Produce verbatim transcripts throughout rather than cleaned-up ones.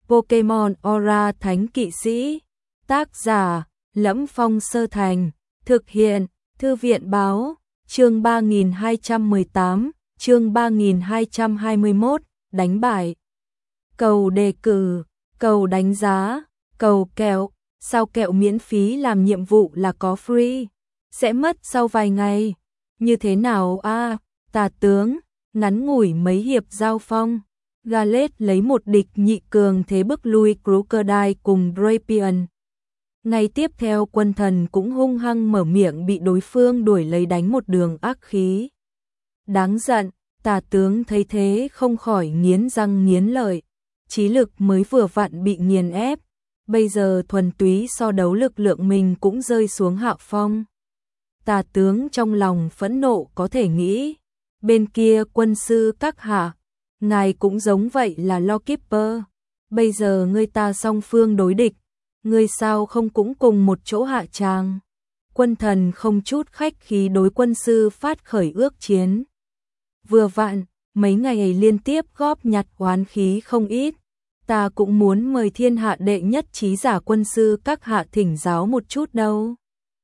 Pokemon Aura Thánh Kỵ Sĩ. Tác giả: Lẫm Phong Sơ Thành. Thực hiện: Thư viện báo. Chương ba nghìn hai trăm mười tám, chương ba nghìn hai trăm hai mươi mốt, đánh bại. Cầu đề cử, cầu đánh giá, cầu kẹo. Sao kẹo miễn phí làm nhiệm vụ là có free, sẽ mất sau vài ngày. Như thế nào a? À, tà tướng, ngắn ngủi mấy hiệp giao phong, Gallade lấy một địch nhị cường thế bức lui Crocodile cùng Drapion. Ngay tiếp theo Quân Thần cũng hung hăng mở miệng bị đối phương đuổi lấy đánh một đường ác khí. Đáng giận, tà tướng thấy thế không khỏi nghiến răng nghiến lợi, trí lực mới vừa vặn bị nghiền ép, bây giờ thuần túy so đấu lực lượng mình cũng rơi xuống hạ phong. Tà tướng trong lòng phẫn nộ có thể nghĩ, bên kia quân sư các hạ, ngài cũng giống vậy là Lawkeeper, bây giờ ngươi ta song phương đối địch, ngươi sao không cũng cùng một chỗ hạ tràng. Quân Thần không chút khách khí đối quân sư phát khởi ước chiến. Vừa vặn, mấy ngày liên tiếp góp nhặt oán khí không ít, ta cũng muốn mời thiên hạ đệ nhất trí giả quân sư các hạ thỉnh giáo một chút đâu.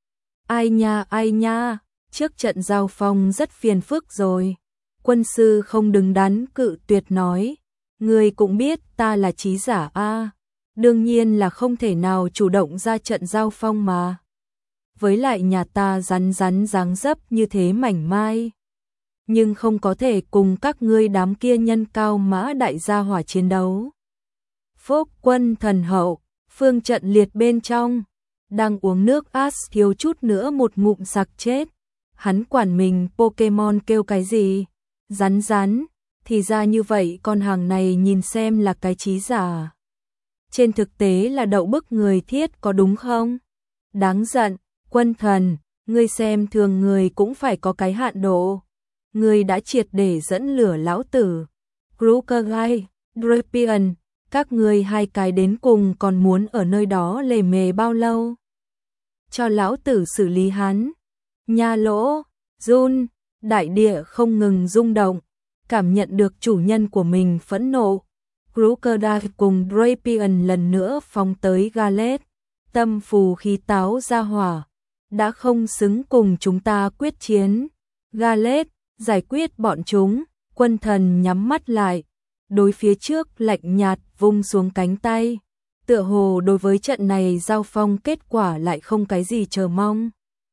Ai nha ai nha, trước trận giao phong rất phiền phức rồi. Quân sư không đứng đắn cự tuyệt nói, ngươi cũng biết ta là trí giả a, đương nhiên là không thể nào chủ động ra trận giao phong mà. Với lại nhà ta rắn rắn dáng dấp như thế mảnh mai, nhưng không có thể cùng các ngươi đám kia nhân cao mã đại gia hỏa chiến đấu. Phúc Quân Thần hậu, phương trận liệt bên trong, đang uống nước Ash thiếu chút nữa một ngụm sặc chết. Hắn quản mình Pokemon kêu cái gì? Rắn rắn, thì ra như vậy con hàng này nhìn xem là cái trí giả. Trên thực tế là đậu bức người thiết có đúng không? Đáng giận, Quân Thần, ngươi xem thường người cũng phải có cái hạn độ. Ngươi đã triệt để dẫn lửa lão tử. Crocodile, Drapion, các ngươi hai cái đến cùng còn muốn ở nơi đó lề mề bao lâu? Cho lão tử xử lý hắn. Nha lỗ, run, đại địa không ngừng rung động, cảm nhận được chủ nhân của mình phẫn nộ. Crocodile cùng Drapion lần nữa phóng tới Gallade, tâm phù khí táo ra hỏa, đã không xứng cùng chúng ta quyết chiến. Gallade, giải quyết bọn chúng. Quân Thần nhắm mắt lại, đối phía trước lạnh nhạt vung xuống cánh tay, tựa hồ đối với trận này giao phong kết quả lại không cái gì chờ mong.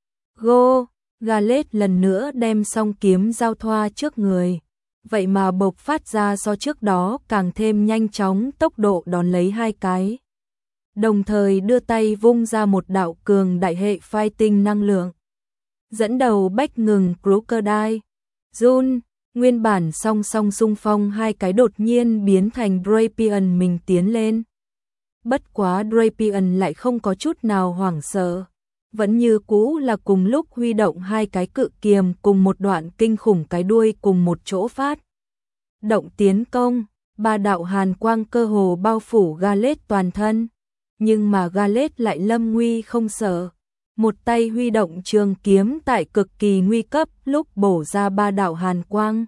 Go, Gallade lần nữa đem song kiếm giao thoa trước người, vậy mà bộc phát ra so trước đó càng thêm nhanh chóng tốc độ đón lấy hai cái. Đồng thời đưa tay vung ra một đạo cường đại hệ fighting năng lượng, dẫn đầu bách ngừng Crocodile. Jun, nguyên bản song song xung phong hai cái đột nhiên biến thành Drapion mình tiến lên. Bất quá Drapion lại không có chút nào hoảng sợ, vẫn như cũ là cùng lúc huy động hai cái cự kiềm cùng một đoạn kinh khủng cái đuôi cùng một chỗ phát động tiến công, ba đạo hàn quang cơ hồ bao phủ Gallade toàn thân, nhưng mà Gallade lại lâm nguy không sợ, một tay huy động trường kiếm tại cực kỳ nguy cấp lúc bổ ra ba đạo hàn quang,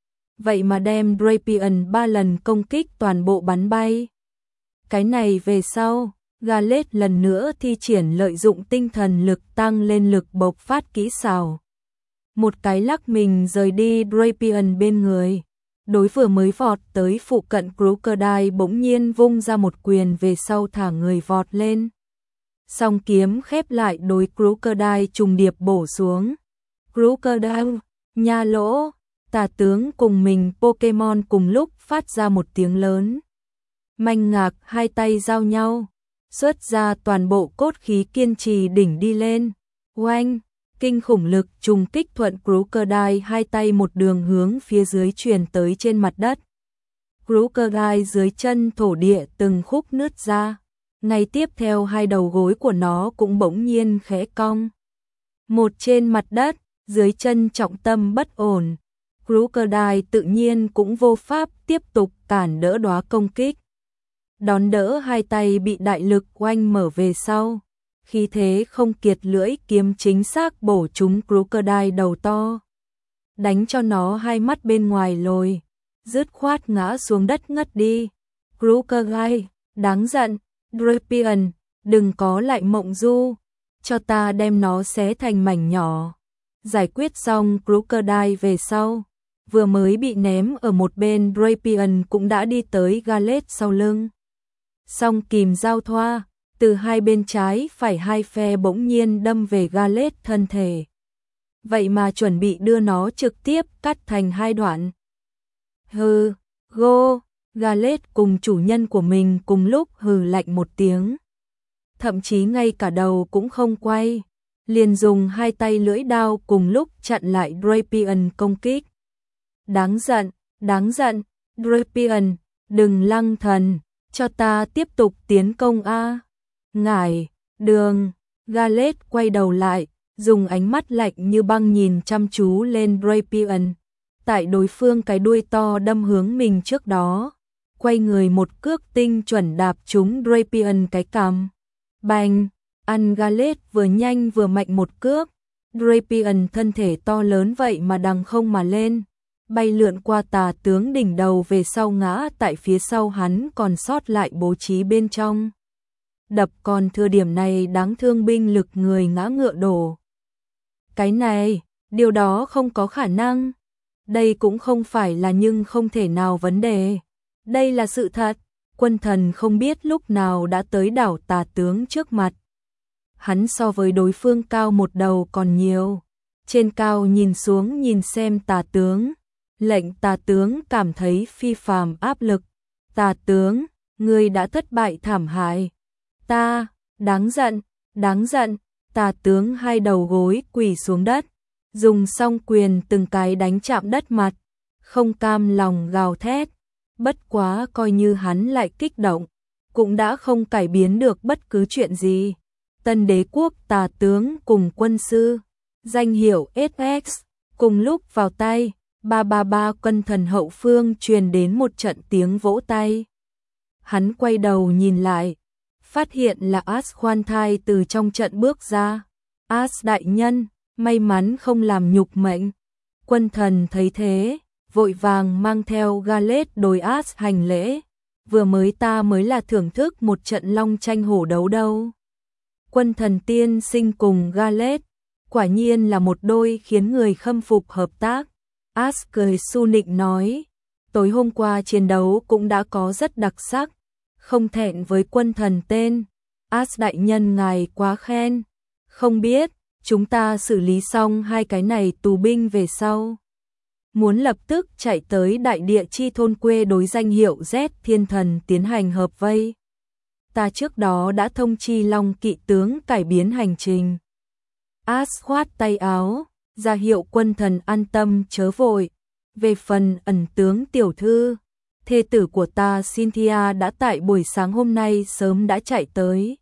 vậy mà đem Drapion ba lần công kích toàn bộ bắn bay. Cái này về sau, Gallade lần nữa thi triển lợi dụng tinh thần lực tăng lên lực bộc phát kỹ xảo. Một cái lắc mình rời đi Drapion bên người, đối vừa mới vọt tới phụ cận Crocodile bỗng nhiên vung ra một quyền về sau thả người vọt lên. Song kiếm khép lại đối Crocodile trùng điệp bổ xuống. Crocodile, nha lỗ, tà tướng cùng mình Pokemon cùng lúc phát ra một tiếng lớn. Manh ngạc hai tay giao nhau, xuất ra toàn bộ cốt khí kiên trì đỉnh đi lên. Oanh, kinh khủng lực trùng kích thuận Crocodile hai tay một đường hướng phía dưới truyền tới trên mặt đất. Crocodile dưới chân thổ địa từng khúc nứt ra, ngay tiếp theo hai đầu gối của nó cũng bỗng nhiên khẽ cong. Một trên mặt đất, dưới chân trọng tâm bất ổn, Crocodile tự nhiên cũng vô pháp tiếp tục cản đỡ đóa công kích. Đón đỡ hai tay bị đại lực oanh mở về sau, khí thế không kiệt lưỡi kiếm chính xác bổ trúng Crocodile đầu to, đánh cho nó hai mắt bên ngoài lồi, dứt khoát ngã xuống đất ngất đi. Crocodile, Đáng giận, Drapion, đừng có lại mộng du, cho ta đem nó xé thành mảnh nhỏ. Giải quyết xong Crocodile về sau, vừa mới bị ném ở một bên Drapion cũng đã đi tới Gallade sau lưng. Song kìm giao thoa, từ hai bên trái phải hai phe bỗng nhiên đâm về Gallade thân thể. Vậy mà chuẩn bị đưa nó trực tiếp cắt thành hai đoạn. Hừ, go, Gallade cùng chủ nhân của mình cùng lúc hừ lạnh một tiếng. Thậm chí ngay cả đầu cũng không quay, liền dùng hai tay lưỡi đao cùng lúc chặn lại Drapion công kích. Đáng giận, đáng giận, Drapion, đừng lăng thần, cho ta tiếp tục tiến công a. Ngải, đường, Gallade quay đầu lại, dùng ánh mắt lạnh như băng nhìn chăm chú lên Drapion. Tại đối phương cái đuôi to đâm hướng mình trước đó, quay người một cước tinh chuẩn đạp trúng Drapion cái cằm. Bành, ăn Gallade vừa nhanh vừa mạnh một cước, Drapion thân thể to lớn vậy mà đằng không mà lên, bay lượn qua tà tướng đỉnh đầu về sau ngã tại phía sau hắn còn sót lại bố trí bên trong. Đập còn thừa điểm này đáng thương binh lực người ngã ngựa đổ. Cái này, điều đó không có khả năng. Đây cũng không phải là nhưng không thể nào vấn đề. Đây là sự thật. Quân thần không biết lúc nào đã tới đảo tà tướng trước mặt. Hắn so với đối phương cao một đầu còn nhiều. Trên cao nhìn xuống nhìn xem tà tướng. Lệnh tà tướng cảm thấy phi phàm áp lực. Tà tướng, ngươi đã thất bại thảm hại. Ta, đáng giận, đáng giận. Tà tướng hai đầu gối quỳ xuống đất, dùng song quyền từng cái đánh chạm đất mặt, không cam lòng gào thét. Bất quá coi như hắn lại kích động, cũng đã không cải biến được bất cứ chuyện gì. Tân đế quốc tà tướng cùng quân sư, danh hiệu ét ích, cùng lúc vào tay, ba ba ba quân thần hậu phương truyền đến một trận tiếng vỗ tay. Hắn quay đầu nhìn lại, phát hiện là As khoan thai từ trong trận bước ra. As đại nhân, may mắn không làm nhục mệnh. Quân thần thấy thế, vội vàng mang theo Gallade đối As hành lễ. Vừa mới ta mới là thưởng thức một trận long tranh hổ đấu đâu. Quân thần tiên sinh cùng Gallade, quả nhiên là một đôi khiến người khâm phục hợp tác. As cười su nịnh nói, tối hôm qua chiến đấu cũng đã có rất đặc sắc, không thẹn với quân thần tên. As đại nhân ngài quá khen. Không biết, chúng ta xử lý xong hai cái này tù binh về sau, muốn lập tức chạy tới đại địa chi thôn quê đối danh hiệu Z thiên thần tiến hành hợp vây. Ta trước đó đã thông chi Long kỵ tướng cải biến hành trình. As khoát tay áo, ra hiệu quân thần an tâm chớ vội. Về phần ẩn tướng tiểu thư, thê tử của ta Cynthia đã tại buổi sáng hôm nay sớm đã chạy tới.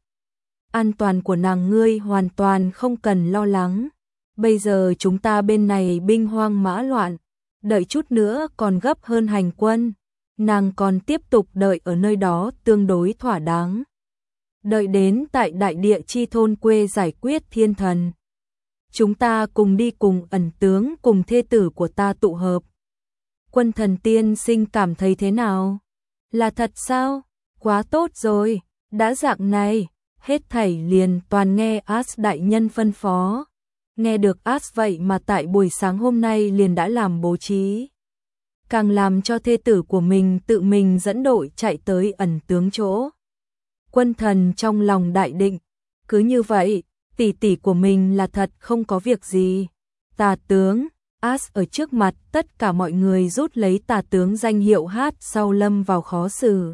An toàn của nàng ngươi hoàn toàn không cần lo lắng. Bây giờ chúng ta bên này binh hoang mã loạn, đợi chút nữa còn gấp hơn hành quân. Nàng còn tiếp tục đợi ở nơi đó tương đối thỏa đáng. Đợi đến tại đại địa chi thôn quê giải quyết thiên thần. Chúng ta cùng đi cùng ẩn tướng cùng thê tử của ta tụ hợp. Quân thần tiên sinh cảm thấy thế nào? Là thật sao? Quá tốt rồi, đã dạng này, hết thảy liền toàn nghe As đại nhân phân phó. Nghe được As vậy mà tại buổi sáng hôm nay liền đã làm bố trí. Càng làm cho thê tử của mình tự mình dẫn đội chạy tới ẩn tướng chỗ. Quân thần trong lòng đại định, cứ như vậy, tỷ tỷ của mình là thật không có việc gì. Tà tướng, As ở trước mặt tất cả mọi người rút lấy tà tướng danh hiệu hát sau lâm vào khó xử.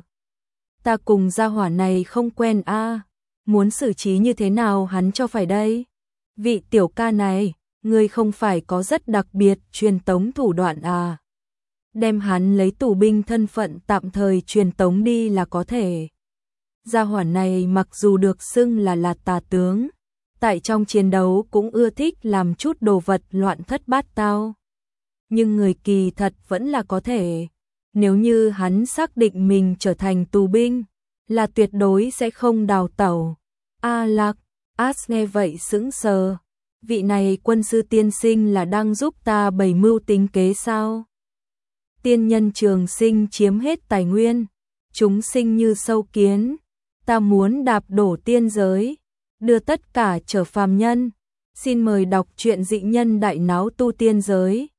Ta cùng gia hỏa này không quen a, à. Muốn xử trí như thế nào hắn cho phải đây? Vị tiểu ca này, ngươi không phải có rất đặc biệt truyền tống thủ đoạn à? Đem hắn lấy tù binh thân phận tạm thời truyền tống đi là có thể. Gia hỏa này mặc dù được xưng là là tà tướng, tại trong chiến đấu cũng ưa thích làm chút đồ vật loạn thất bát tao. Nhưng người kỳ thật vẫn là có thể. Nếu như hắn xác định mình trở thành tù binh, là tuyệt đối sẽ không đào tẩu. A Lạc, As nghe vậy sững sờ. Vị này quân sư tiên sinh là đang giúp ta bày mưu tính kế sao? Tiên nhân trường sinh chiếm hết tài nguyên, chúng sinh như sâu kiến, ta muốn đạp đổ tiên giới, đưa tất cả trở phàm nhân. Xin mời đọc truyện Dị Nhân Đại Náo Tu Tiên Giới.